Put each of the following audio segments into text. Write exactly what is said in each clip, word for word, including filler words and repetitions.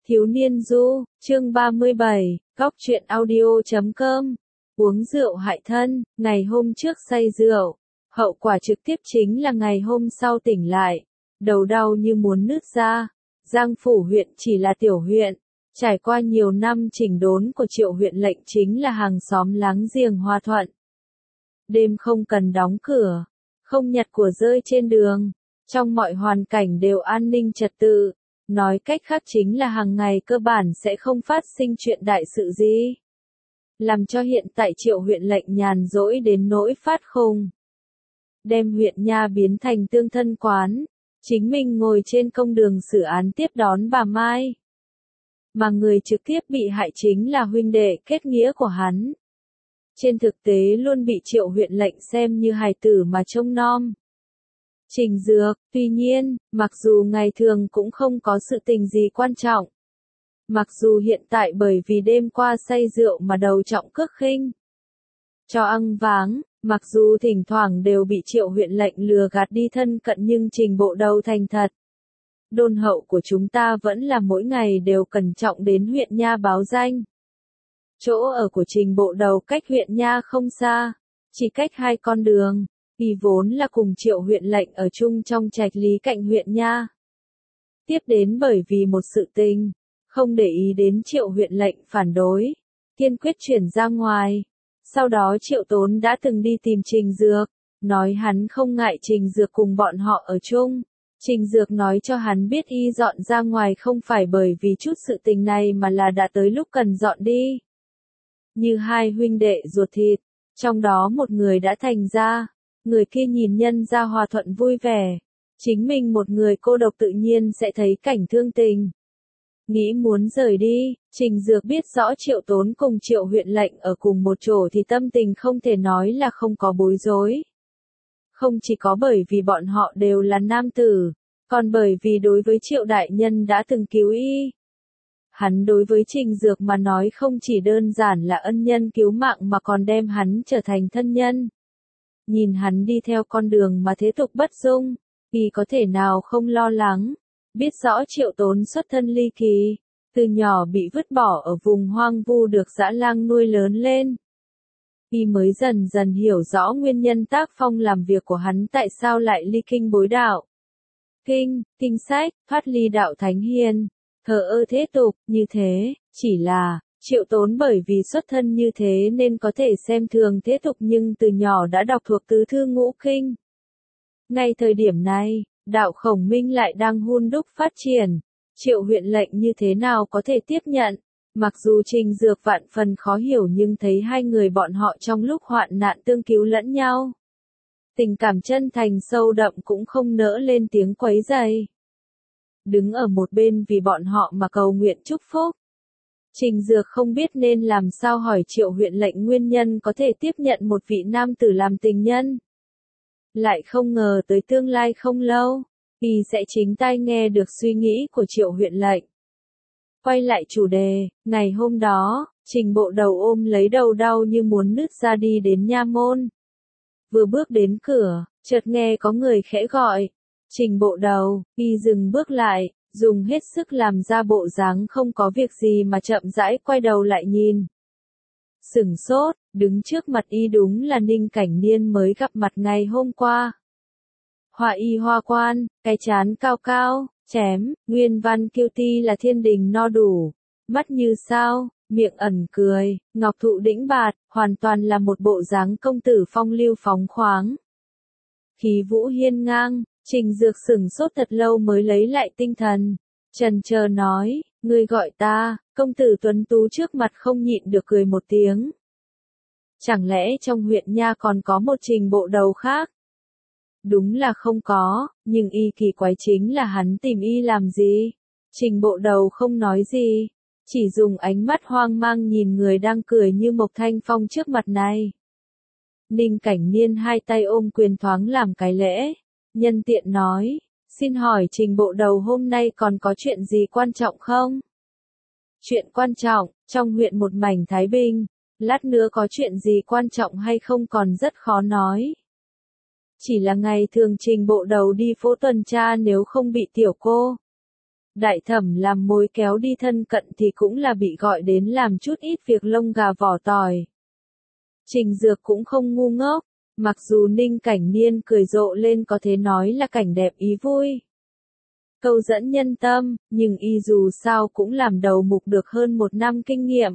Thiếu niên du, chương ba mươi bảy, góc truyện audio chấm com. Uống rượu hại thân, ngày hôm trước say rượu. Hậu quả trực tiếp chính là ngày hôm sau tỉnh lại. Đầu đau như muốn nứt ra. Giang Phủ huyện chỉ là tiểu huyện. Trải qua nhiều năm chỉnh đốn của Triệu huyện lệnh chính là hàng xóm láng giềng hòa thuận. Đêm không cần đóng cửa. Không nhặt của rơi trên đường. Trong mọi hoàn cảnh đều an ninh trật tự. Nói cách khác chính là hàng ngày cơ bản sẽ không phát sinh chuyện đại sự gì. Làm cho hiện tại Triệu huyện lệnh nhàn rỗi đến nỗi phát khùng. Đem huyện nha biến thành tương thân quán. Chính mình ngồi trên công đường xử án tiếp đón bà Mai. Mà người trực tiếp bị hại chính là huynh đệ kết nghĩa của hắn. Trên thực tế luôn bị Triệu huyện lệnh xem như hài tử mà trông nom. Trình Dược, tuy nhiên, mặc dù ngày thường cũng không có sự tình gì quan trọng. Mặc dù hiện tại bởi vì đêm qua say rượu mà đầu trọng cước khinh. Cho ăn váng, mặc dù thỉnh thoảng đều bị Triệu huyện lệnh lừa gạt đi thân cận nhưng Trình bộ đầu thành thật. Đôn hậu của chúng ta vẫn là mỗi ngày đều cẩn trọng đến huyện nha báo danh. Chỗ ở của Trình bộ đầu cách huyện nha không xa, chỉ cách hai con đường. Y vốn là cùng Triệu huyện lệnh ở chung trong trạch lý cạnh huyện nha. Tiếp đến bởi vì một sự tình, không để ý đến Triệu huyện lệnh phản đối, kiên quyết chuyển ra ngoài. Sau đó Triệu Tốn đã từng đi tìm Trình Dược, nói hắn không ngại Trình Dược cùng bọn họ ở chung. Trình Dược nói cho hắn biết y dọn ra ngoài không phải bởi vì chút sự tình này mà là đã tới lúc cần dọn đi. Như hai huynh đệ ruột thịt, trong đó một người đã thành ra. Người kia nhìn nhân ra hòa thuận vui vẻ. Chính mình một người cô độc tự nhiên sẽ thấy cảnh thương tình. Nghĩ muốn rời đi, Trình Dược biết rõ Triệu Tốn cùng Triệu huyện lệnh ở cùng một chỗ thì tâm tình không thể nói là không có bối rối. Không chỉ có bởi vì bọn họ đều là nam tử, còn bởi vì đối với Triệu đại nhân đã từng cứu y. Hắn đối với Trình Dược mà nói không chỉ đơn giản là ân nhân cứu mạng mà còn đem hắn trở thành thân nhân. Nhìn hắn đi theo con đường mà thế tục bất dung, y có thể nào không lo lắng, biết rõ Triệu Tốn xuất thân ly kỳ, từ nhỏ bị vứt bỏ ở vùng hoang vu được dã lang nuôi lớn lên. Y mới dần dần hiểu rõ nguyên nhân tác phong làm việc của hắn tại sao lại ly kinh bối đạo. Kinh, kinh sách, thoát ly đạo thánh hiền, thờ ơ thế tục, như thế, chỉ là... Triệu Tốn bởi vì xuất thân như thế nên có thể xem thường thế tục nhưng từ nhỏ đã đọc thuộc tứ thư ngũ kinh. Ngay thời điểm này, đạo Khổng Minh lại đang hun đúc phát triển. Triệu huyện lệnh như thế nào có thể tiếp nhận? Mặc dù Trình Dược vạn phần khó hiểu nhưng thấy hai người bọn họ trong lúc hoạn nạn tương cứu lẫn nhau. Tình cảm chân thành sâu đậm cũng không nỡ lên tiếng quấy rầy. Đứng ở một bên vì bọn họ mà cầu nguyện chúc phúc. Trình Dược không biết nên làm sao hỏi Triệu huyện lệnh nguyên nhân có thể tiếp nhận một vị nam tử làm tình nhân. Lại không ngờ tới tương lai không lâu, y sẽ chính tai nghe được suy nghĩ của Triệu huyện lệnh. Quay lại chủ đề, ngày hôm đó, Trình bộ đầu ôm lấy đầu đau như muốn nứt ra đi đến nha môn. Vừa bước đến cửa, chợt nghe có người khẽ gọi. Trình bộ đầu, y dừng bước lại. Dùng hết sức làm ra bộ dáng không có việc gì mà chậm rãi quay đầu lại nhìn. Sửng sốt, đứng trước mặt y đúng là Ninh Cảnh Niên mới gặp mặt ngày hôm qua. Hoa y hoa quan, cái trán cao cao, chém, nguyên văn kiêu ti là thiên đình no đủ, mắt như sao, miệng ẩn cười, ngọc thụ đĩnh bạt, hoàn toàn là một bộ dáng công tử phong lưu phóng khoáng. Khí vũ hiên ngang. Trình Dược sửng sốt thật lâu mới lấy lại tinh thần. Chần chờ nói, ngươi gọi ta, công tử tuấn tú trước mặt không nhịn được cười một tiếng. Chẳng lẽ trong huyện nha còn có một Trình bộ đầu khác? Đúng là không có, nhưng y kỳ quái chính là hắn tìm y làm gì? Trình bộ đầu không nói gì, chỉ dùng ánh mắt hoang mang nhìn người đang cười như Mộc Thanh Phong trước mặt này. Ninh Cảnh Niên hai tay ôm quyền thoáng làm cái lễ. Nhân tiện nói, xin hỏi Trình bộ đầu hôm nay còn có chuyện gì quan trọng không? Chuyện quan trọng, trong huyện một mảnh Thái Bình, lát nữa có chuyện gì quan trọng hay không còn rất khó nói. Chỉ là ngày thường Trình bộ đầu đi phố tuần tra nếu không bị tiểu cô Đại thẩm làm mối kéo đi thân cận thì cũng là bị gọi đến làm chút ít việc lông gà vỏ tỏi. Trình Dược cũng không ngu ngốc, mặc dù Ninh Cảnh Niên cười rộ lên có thể nói là cảnh đẹp ý vui, câu dẫn nhân tâm, nhưng y dù sao cũng làm đầu mục được hơn một năm kinh nghiệm.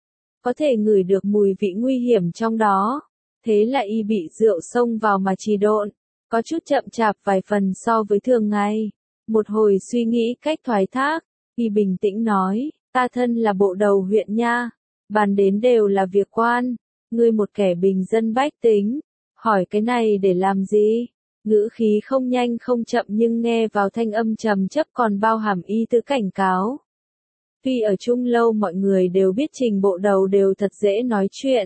Có thể ngửi được mùi vị nguy hiểm trong đó, thế là y bị rượu xông vào mà trì độn, có chút chậm chạp vài phần so với thường ngày. Một hồi suy nghĩ cách thoái thác, y bình tĩnh nói, ta thân là bộ đầu huyện nha, bàn đến đều là việc quan, ngươi một kẻ bình dân bách tính, hỏi cái này để làm gì? Ngữ khí không nhanh không chậm nhưng nghe vào thanh âm trầm chấp còn bao hàm ý tứ cảnh cáo. Tuy ở chung lâu mọi người đều biết Trình bộ đầu đều thật dễ nói chuyện.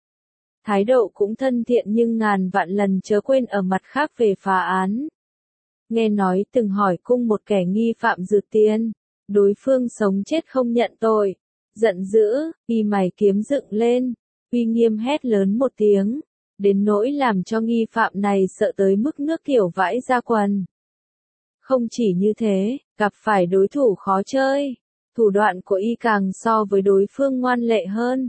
Thái độ cũng thân thiện nhưng ngàn vạn lần chớ quên ở mặt khác về phá án. Nghe nói từng hỏi cung một kẻ nghi phạm rượt tiền, đối phương sống chết không nhận tội. Giận dữ, y mày kiếm dựng lên, uy nghiêm hét lớn một tiếng, đến nỗi làm cho nghi phạm này sợ tới mức nước tiểu vãi ra quần. Không chỉ như thế, gặp phải đối thủ khó chơi, thủ đoạn của y càng so với đối phương ngoan lệ hơn.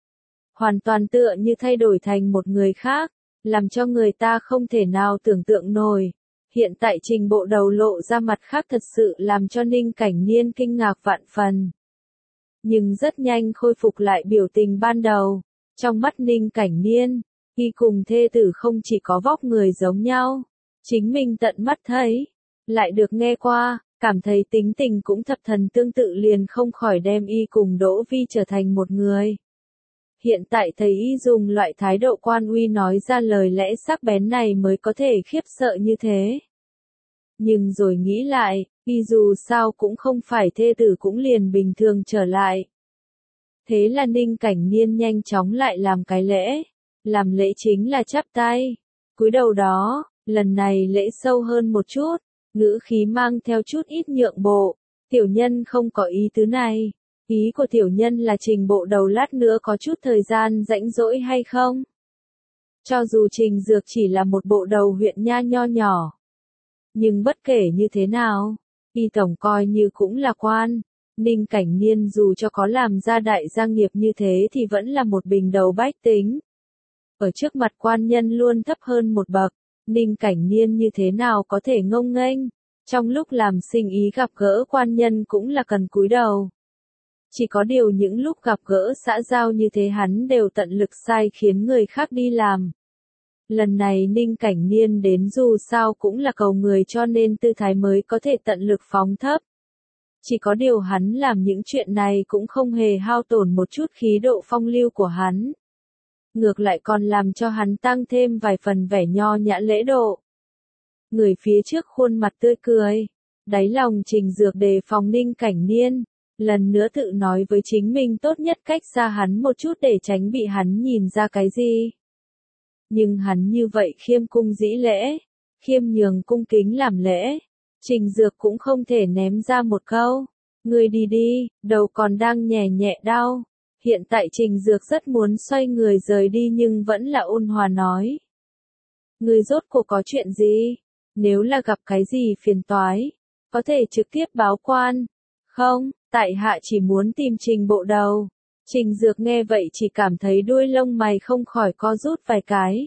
Hoàn toàn tựa như thay đổi thành một người khác, làm cho người ta không thể nào tưởng tượng nổi. Hiện tại Trình bộ đầu lộ ra mặt khác thật sự làm cho Ninh Cảnh Niên kinh ngạc vạn phần. Nhưng rất nhanh khôi phục lại biểu tình ban đầu. Trong mắt Ninh Cảnh Niên, y cùng thê tử không chỉ có vóc người giống nhau, chính mình tận mắt thấy, lại được nghe qua, cảm thấy tính tình cũng thập thần tương tự liền không khỏi đem y cùng Đỗ Vi trở thành một người. Hiện tại thấy y dùng loại thái độ quan uy nói ra lời lẽ sắc bén này mới có thể khiếp sợ như thế. Nhưng rồi nghĩ lại, y dù sao cũng không phải thê tử cũng liền bình thường trở lại. Thế là Ninh Cảnh Niên nhanh chóng lại làm cái lễ. Làm lễ chính là chắp tay. Cúi đầu đó, lần này lễ sâu hơn một chút, ngữ khí mang theo chút ít nhượng bộ. Tiểu nhân không có ý tứ này. Ý của tiểu nhân là Trình bộ đầu lát nữa có chút thời gian rãnh rỗi hay không? Cho dù Trình Dược chỉ là một bộ đầu huyện nha nho nhỏ. Nhưng bất kể như thế nào, y tổng coi như cũng là quan. Ninh Cảnh Niên dù cho có làm ra đại gia nghiệp như thế thì vẫn là một bình đầu bách tính. Ở trước mặt quan nhân luôn thấp hơn một bậc, Ninh Cảnh Niên như thế nào có thể ngông nghênh. Trong lúc làm sinh ý gặp gỡ quan nhân cũng là cần cúi đầu. Chỉ có điều những lúc gặp gỡ xã giao như thế hắn đều tận lực sai khiến người khác đi làm. Lần này Ninh Cảnh Niên đến dù sao cũng là cầu người cho nên tư thái mới có thể tận lực phóng thấp. Chỉ có điều hắn làm những chuyện này cũng không hề hao tổn một chút khí độ phong lưu của hắn. Ngược lại còn làm cho hắn tăng thêm vài phần vẻ nho nhã lễ độ. Người phía trước khuôn mặt tươi cười, đáy lòng Trình Dược đề phòng Ninh Cảnh Niên, lần nữa tự nói với chính mình tốt nhất cách xa hắn một chút để tránh bị hắn nhìn ra cái gì. Nhưng hắn như vậy khiêm cung dĩ lễ, khiêm nhường cung kính làm lễ, Trình Dược cũng không thể ném ra một câu, ngươi đi đi, đầu còn đang nhẹ nhẹ đau. Hiện tại Trình Dược rất muốn xoay người rời đi nhưng vẫn là ôn hòa nói. Ngươi rốt cuộc có chuyện gì? Nếu là gặp cái gì phiền toái, có thể trực tiếp báo quan. Không, tại hạ chỉ muốn tìm Trình bộ đầu. Trình Dược nghe vậy chỉ cảm thấy đuôi lông mày không khỏi co rút vài cái.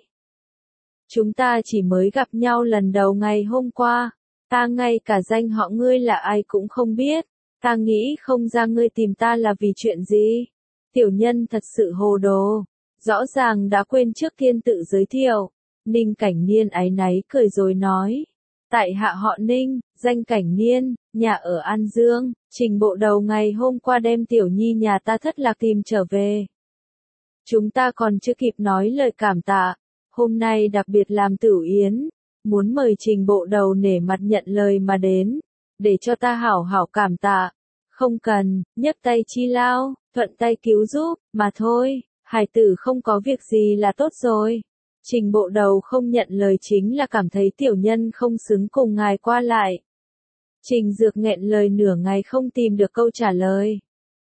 Chúng ta chỉ mới gặp nhau lần đầu ngày hôm qua. Ta ngay cả danh họ ngươi là ai cũng không biết. Ta nghĩ không ra ngươi tìm ta là vì chuyện gì. Tiểu nhân thật sự hồ đồ. Rõ ràng đã quên trước tiên tự giới thiệu. Ninh Cảnh Niên áy náy cười rồi nói. Tại hạ họ Ninh, danh Cảnh Niên, nhà ở An Dương, Trình bộ đầu ngày hôm qua đem tiểu nhi nhà ta thất lạc tìm trở về. Chúng ta còn chưa kịp nói lời cảm tạ, hôm nay đặc biệt làm tửu yến, muốn mời Trình bộ đầu nể mặt nhận lời mà đến, để cho ta hảo hảo cảm tạ. Không cần, nhấc tay chi lao, thuận tay cứu giúp, mà thôi, hài tử không có việc gì là tốt rồi. Trình bộ đầu không nhận lời chính là cảm thấy tiểu nhân không xứng cùng ngài qua lại. Trình Dược nghẹn lời nửa ngày không tìm được câu trả lời.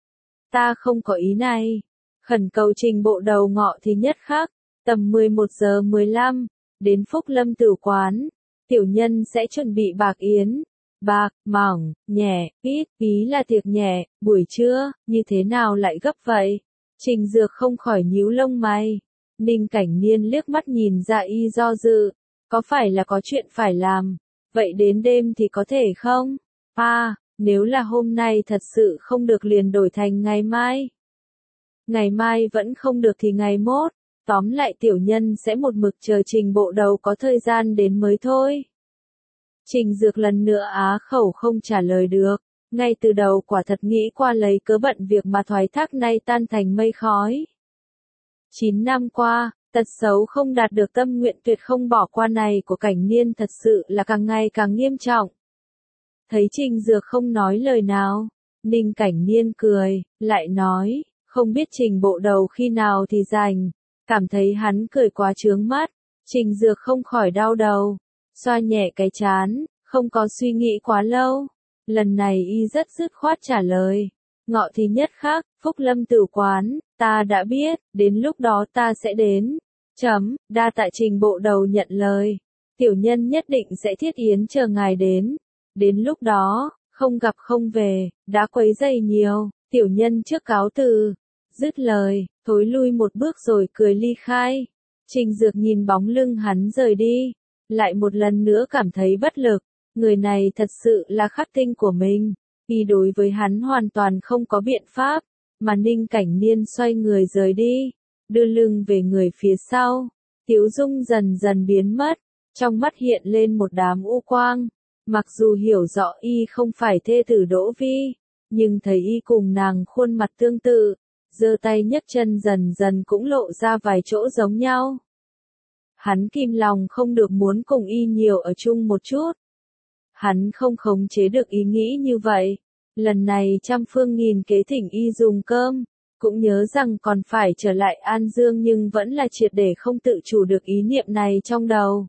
Ta không có ý này. Khẩn cầu Trình bộ đầu ngọ thì nhất khắc, tầm mười một giờ mười lăm, đến Phúc Lâm Tử Quán. Tiểu nhân sẽ chuẩn bị bạc yến. bạc, mỏng, nhẹ, ít, ý là tiệc nhẹ, buổi trưa, như thế nào lại gấp vậy? Trình Dược không khỏi nhíu lông mày. Ninh Cảnh Niên liếc mắt nhìn ra y do dự, có phải là có chuyện phải làm, vậy đến đêm thì có thể không? À, nếu là hôm nay thật sự không được liền đổi thành ngày mai. Ngày mai vẫn không được thì ngày mốt, tóm lại tiểu nhân sẽ một mực chờ Trình bộ đầu có thời gian đến mới thôi. Trình Dược lần nữa á khẩu không trả lời được, ngay từ đầu quả thật nghĩ qua lấy cớ bận việc mà thoái thác nay tan thành mây khói. Chín năm qua, tật xấu không đạt được tâm nguyện tuyệt không bỏ qua này của Cảnh Niên thật sự là càng ngày càng nghiêm trọng. Thấy Trình Dược không nói lời nào, Ninh Cảnh Niên cười, lại nói, không biết Trình bộ đầu khi nào thì rảnh, cảm thấy hắn cười quá chướng mắt, Trình Dược không khỏi đau đầu, xoa nhẹ cái trán, không có suy nghĩ quá lâu. Lần này y rất dứt khoát trả lời, ngọ thì nhất khác, Phúc Lâm Tử quán, ta đã biết, đến lúc đó ta sẽ đến. Chấm, đa tạ Trình bộ đầu nhận lời, tiểu nhân nhất định sẽ thiết yến chờ ngài đến. Đến lúc đó, không gặp không về, đã quấy rầy nhiều, tiểu nhân trước cáo từ. Dứt lời, thối lui một bước rồi cười ly khai. Trình Dược nhìn bóng lưng hắn rời đi, lại một lần nữa cảm thấy bất lực. Người này thật sự là khắc tinh của mình, y đối với hắn hoàn toàn không có biện pháp, mà Ninh Cảnh Niên xoay người rời đi, đưa lưng về người phía sau, Tiếu Dung dần dần biến mất, trong mắt hiện lên một đám u quang, mặc dù hiểu rõ y không phải thê tử Đỗ Vi, nhưng thấy y cùng nàng khuôn mặt tương tự, giơ tay nhấc chân dần dần cũng lộ ra vài chỗ giống nhau. Hắn kìm lòng không được muốn cùng y nhiều ở chung một chút. Hắn không khống chế được ý nghĩ như vậy. Lần này trăm phương nghìn kế thỉnh y dùng cơm, cũng nhớ rằng còn phải trở lại An Dương nhưng vẫn là triệt để không tự chủ được ý niệm này trong đầu.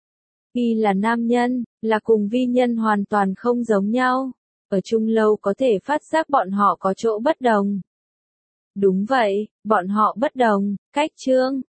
Y là nam nhân, là cùng vi nhân hoàn toàn không giống nhau. Ở chung lâu có thể phát giác bọn họ có chỗ bất đồng. Đúng vậy, bọn họ bất đồng, cách chương.